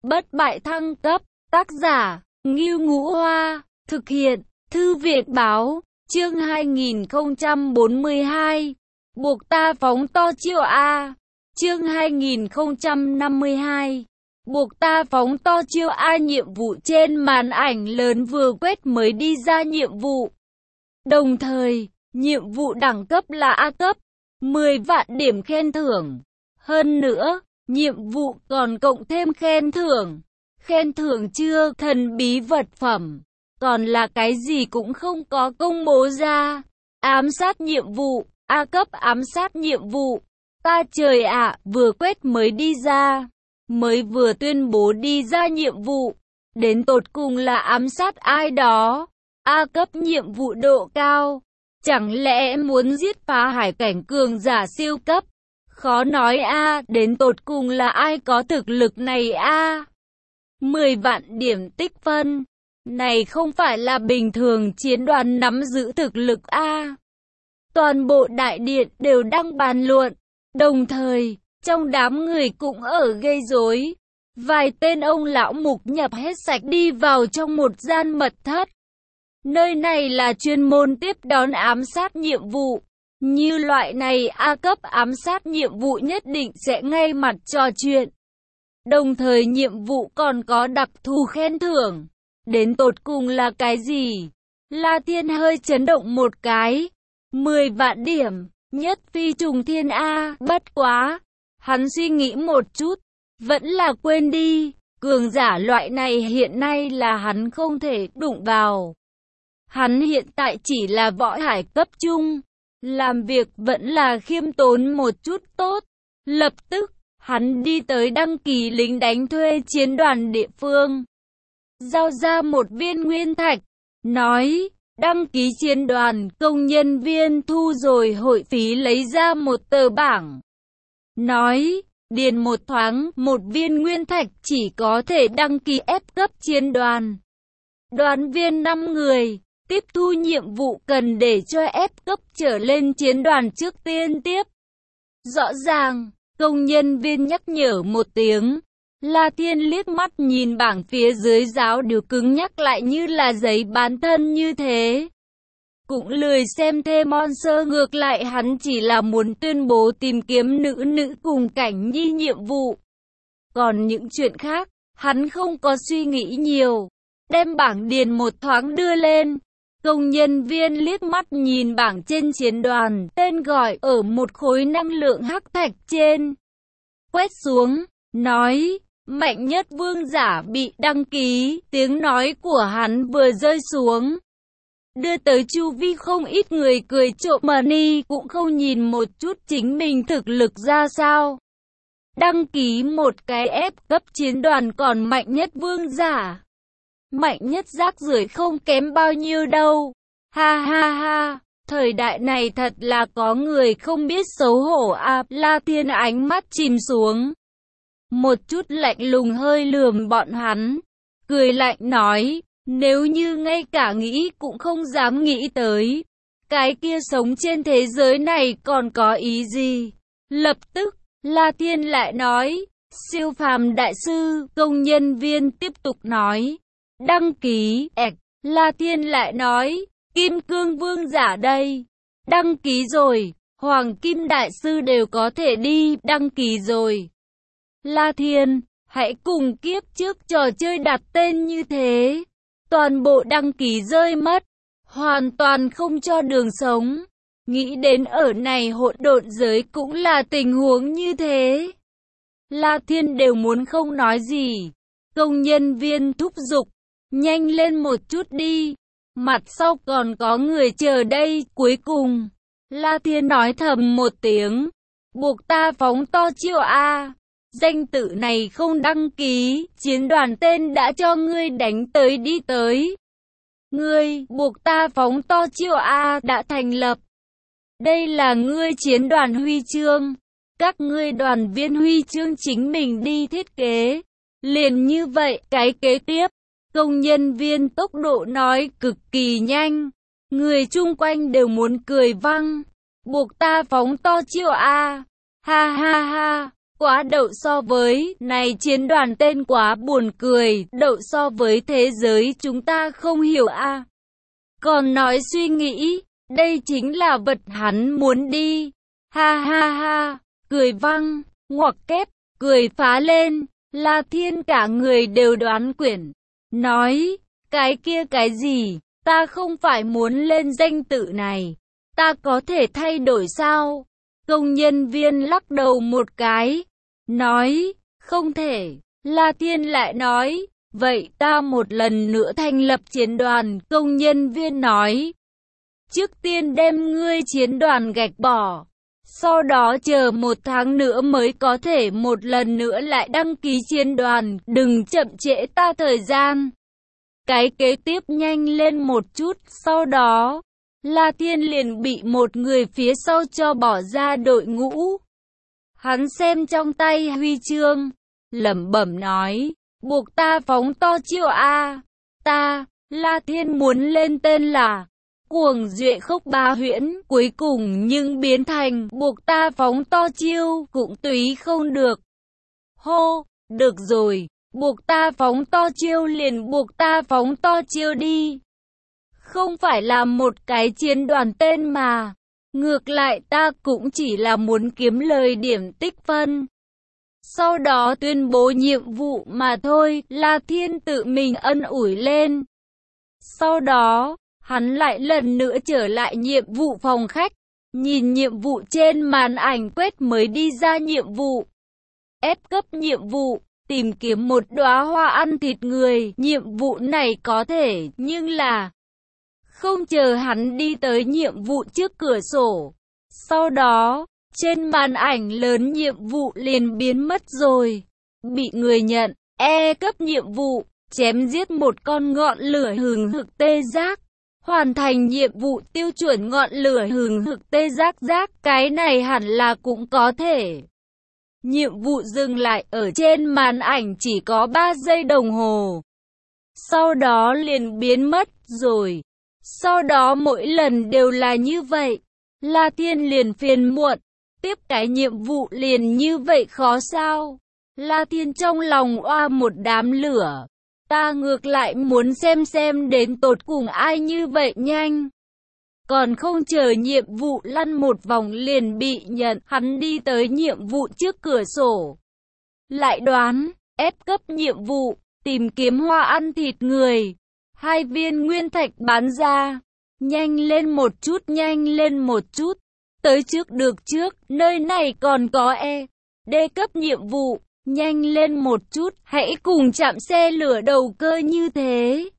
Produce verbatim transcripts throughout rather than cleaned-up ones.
bất bại thăng cấp, tác giả, Ngưu Ngũ Hoa, thực hiện, Thư viện Báo, chương hai nghìn không trăm bốn mươi hai, buộc ta phóng to chiêu A, chương hai nghìn không trăm năm mươi hai, buộc ta phóng to chiêu A. Nhiệm vụ trên màn ảnh lớn vừa quét mới đi ra nhiệm vụ. Đồng thời, nhiệm vụ đẳng cấp là A cấp, mười vạn điểm khen thưởng. Hơn nữa, nhiệm vụ còn cộng thêm khen thưởng. Khen thưởng chưa thần bí vật phẩm, còn là cái gì cũng không có công bố ra. Ám sát nhiệm vụ, A cấp ám sát nhiệm vụ. Ta trời ạ, vừa quét mới đi ra, mới vừa tuyên bố đi ra nhiệm vụ, đến tột cùng là ám sát ai đó. A cấp nhiệm vụ độ cao, chẳng lẽ muốn giết phá hải cảnh cường giả siêu cấp? Khó nói a, đến tột cùng là ai có thực lực này a? mười vạn điểm tích phân, này không phải là bình thường chiến đoàn nắm giữ thực lực a. Toàn bộ đại điện đều đang bàn luận, đồng thời, trong đám người cũng ở gây rối. Vài tên ông lão mục nhập hết sạch đi vào trong một gian mật thất. Nơi này là chuyên môn tiếp đón ám sát nhiệm vụ. Như loại này A cấp ám sát nhiệm vụ nhất định sẽ ngay mặt trò chuyện. Đồng thời nhiệm vụ còn có đặc thù khen thưởng. Đến tột cùng là cái gì? La Thiên hơi chấn động một cái. mười vạn điểm, nhất phi trùng thiên A, bất quá. Hắn suy nghĩ một chút, vẫn là quên đi. Cường giả loại này hiện nay là hắn không thể đụng vào. Hắn hiện tại chỉ là võ hải cấp trung. Làm việc vẫn là khiêm tốn một chút tốt. Lập tức, hắn đi tới đăng ký lính đánh thuê chiến đoàn địa phương. Giao ra một viên nguyên thạch. Nói, đăng ký chiến đoàn, công nhân viên thu rồi hội phí lấy ra một tờ bảng. Nói, điền một thoáng, một viên nguyên thạch chỉ có thể đăng ký ép cấp chiến đoàn. Đoàn viên năm người. Tiếp thu nhiệm vụ cần để cho ép cấp trở lên chiến đoàn trước tiên tiếp. Rõ ràng, công nhân viên nhắc nhở một tiếng. La Thiên liếc mắt nhìn bảng phía dưới giáo điều cứng nhắc lại như là giấy bán thân như thế. Cũng lười xem thêm monster, ngược lại hắn chỉ là muốn tuyên bố tìm kiếm nữ nữ cùng Cảnh Nhi nhiệm vụ. Còn những chuyện khác, hắn không có suy nghĩ nhiều. Đem bảng điền một thoáng đưa lên. Công nhân viên liếc mắt nhìn bảng trên chiến đoàn, tên gọi ở một khối năng lượng hắc thạch trên. Quét xuống, nói, mạnh nhất vương giả bị đăng ký, tiếng nói của hắn vừa rơi xuống. Đưa tới chu vi không ít người cười trộm mà ni cũng không nhìn một chút chính mình thực lực ra sao. Đăng ký một cái ép cấp chiến đoàn còn mạnh nhất vương giả. Mạnh nhất rác rưởi không kém bao nhiêu đâu. Ha ha ha, thời đại này thật là có người không biết xấu hổ à. La Thiên ánh mắt chìm xuống. Một chút lạnh lùng hơi lườm bọn hắn. Cười lạnh nói, nếu như ngay cả nghĩ cũng không dám nghĩ tới. Cái kia sống trên thế giới này còn có ý gì? Lập tức, La Thiên lại nói, siêu phàm đại sư, công nhân viên tiếp tục nói. Đăng ký, ẹc, La Thiên lại nói, Kim Cương Vương giả đây. Đăng ký rồi, Hoàng Kim Đại Sư đều có thể đi, đăng ký rồi. La Thiên, hãy cùng kiếp trước trò chơi đặt tên như thế. Toàn bộ đăng ký rơi mất, hoàn toàn không cho đường sống. Nghĩ đến ở này hỗn độn giới cũng là tình huống như thế. La Thiên đều muốn không nói gì. Công nhân viên thúc giục. Nhanh lên một chút đi, mặt sau còn có người chờ đây. Cuối cùng, La Thiên nói thầm một tiếng, buộc ta phóng to chiêu A. Danh tự này không đăng ký, chiến đoàn tên đã cho ngươi đánh tới đi tới. Ngươi, buộc ta phóng to chiêu A đã thành lập. Đây là ngươi chiến đoàn huy chương, các ngươi đoàn viên huy chương chính mình đi thiết kế. Liền như vậy, cái kế tiếp. Công nhân viên tốc độ nói cực kỳ nhanh. Người chung quanh đều muốn cười văng. Buộc ta phóng to chiêu A. Ha ha ha. Quá đậu so với, này chiến đoàn tên quá buồn cười, đậu so với thế giới chúng ta không hiểu a. Còn nói suy nghĩ, đây chính là vật hắn muốn đi. Ha ha ha, cười văng, ngoặc kép, cười phá lên, La Thiên cả người đều đoán quyển. Nói, cái kia cái gì, ta không phải muốn lên danh tự này, ta có thể thay đổi sao? Công nhân viên lắc đầu một cái, nói, không thể. La Thiên lại nói, vậy ta một lần nữa thành lập chiến đoàn. Công nhân viên nói, trước tiên đem ngươi chiến đoàn gạch bỏ, sau đó chờ một tháng nữa mới có thể một lần nữa lại đăng ký chiến đoàn, đừng chậm trễ ta thời gian. Cái kế tiếp nhanh lên một chút, sau đó, La Thiên liền bị một người phía sau cho bỏ ra đội ngũ. Hắn xem trong tay huy chương, lẩm bẩm nói, buộc ta phóng to chiêu a, ta, La Thiên muốn lên tên là Cuồng Duệ Khốc Ba Huyễn, cuối cùng nhưng biến thành buộc ta phóng to chiêu, cũng tùy không được. Hô, được rồi, buộc ta phóng to chiêu liền buộc ta phóng to chiêu đi. Không phải là một cái chiến đoàn tên mà, ngược lại ta cũng chỉ là muốn kiếm lời điểm tích phân. Sau đó tuyên bố nhiệm vụ mà thôi, La Thiên tự mình ân ủi lên. Sau đó, hắn lại lần nữa trở lại nhiệm vụ phòng khách, nhìn nhiệm vụ trên màn ảnh quét mới đi ra nhiệm vụ. Ép cấp nhiệm vụ, tìm kiếm một đóa hoa ăn thịt người, nhiệm vụ này có thể, nhưng là không chờ hắn đi tới nhiệm vụ trước cửa sổ. Sau đó, trên màn ảnh lớn nhiệm vụ liền biến mất rồi. Bị người nhận, E cấp nhiệm vụ, chém giết một con ngọn lửa hừng hực tê giác. Hoàn thành nhiệm vụ tiêu chuẩn ngọn lửa hừng hực tê giác giác, cái này hẳn là cũng có thể. Nhiệm vụ dừng lại ở trên màn ảnh chỉ có ba giây đồng hồ. Sau đó liền biến mất rồi. Sau đó mỗi lần đều là như vậy. La Thiên liền phiền muộn. Tiếp cái nhiệm vụ liền như vậy khó sao? La Thiên trong lòng oa một đám lửa. Ta ngược lại muốn xem xem đến tột cùng ai như vậy nhanh. Còn không chờ nhiệm vụ lăn một vòng liền bị nhận, hắn đi tới nhiệm vụ trước cửa sổ. Lại đoán, ép cấp nhiệm vụ, tìm kiếm hoa ăn thịt người. Hai viên nguyên thạch bán ra. Nhanh lên một chút, nhanh lên một chút. Tới trước được trước, nơi này còn có E. D cấp nhiệm vụ. Nhanh lên một chút, hãy cùng chạm xe lửa đầu cơ như thế.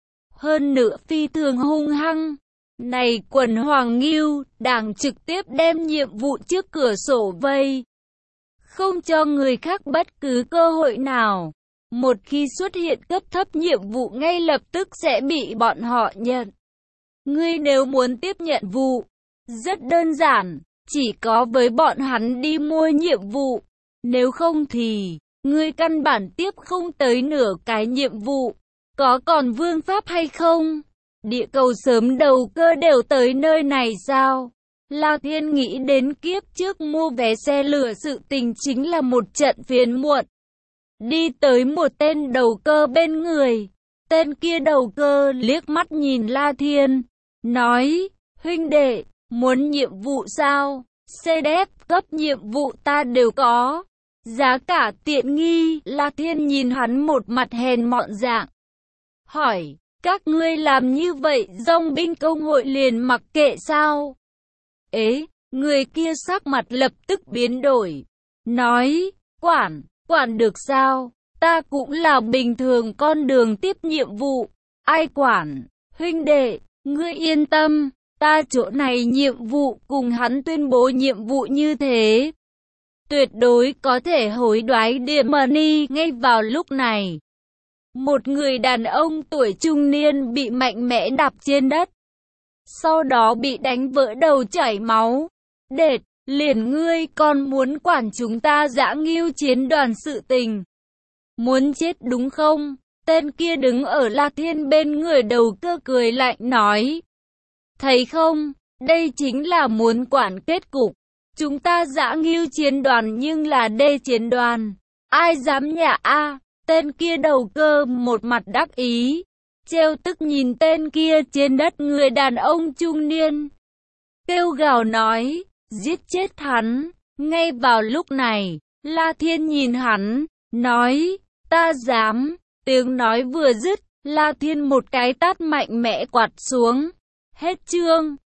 Hơn nữa phi thường hung hăng. Này quần Hoàng Ngưu, đảng trực tiếp đem nhiệm vụ trước cửa sổ vây. Không cho người khác bất cứ cơ hội nào. Một khi xuất hiện cấp thấp nhiệm vụ ngay lập tức sẽ bị bọn họ nhận. Ngươi nếu muốn tiếp nhận vụ, rất đơn giản, chỉ có với bọn hắn đi mua nhiệm vụ. Nếu không thì, ngươi căn bản tiếp không tới nửa cái nhiệm vụ. Có còn vương pháp hay không? Địa cầu sớm đầu cơ đều tới nơi này sao? La Thiên nghĩ đến kiếp trước mua vé xe lửa sự tình chính là một trận phiền muộn. Đi tới một tên đầu cơ bên người. Tên kia đầu cơ liếc mắt nhìn La Thiên. Nói, huynh đệ, muốn nhiệm vụ sao? xê đê ép cấp nhiệm vụ ta đều có. Giá cả tiện nghi. La Thiên nhìn hắn một mặt hèn mọn dạng. Hỏi, các ngươi làm như vậy dòng binh công hội liền mặc kệ sao? Ế, người kia sắc mặt lập tức biến đổi. Nói, quản, quản được sao? Ta cũng là bình thường con đường tiếp nhiệm vụ. Ai quản? Huynh đệ, ngươi yên tâm. Ta chỗ này nhiệm vụ cùng hắn tuyên bố nhiệm vụ như thế. Tuyệt đối có thể hối đoái điểm money ngay vào lúc này. Một người đàn ông tuổi trung niên bị mạnh mẽ đạp trên đất. Sau đó bị đánh vỡ đầu chảy máu. Đệt, liền ngươi còn muốn quản chúng ta dã ngưu chiến đoàn sự tình. Muốn chết đúng không? Tên kia đứng ở La Thiên bên người đầu cơ cười lạnh nói. Thấy không, đây chính là muốn quản kết cục. Chúng ta dã ngưu chiến đoàn nhưng là đê chiến đoàn. Ai dám nhả a? Tên kia đầu cơ một mặt đắc ý, trêu tức nhìn tên kia trên đất người đàn ông trung niên. Kêu gào nói, giết chết hắn. Ngay vào lúc này, La Thiên nhìn hắn, nói, ta dám. Tiếng nói vừa dứt, La Thiên một cái tát mạnh mẽ quạt xuống. Hết chương.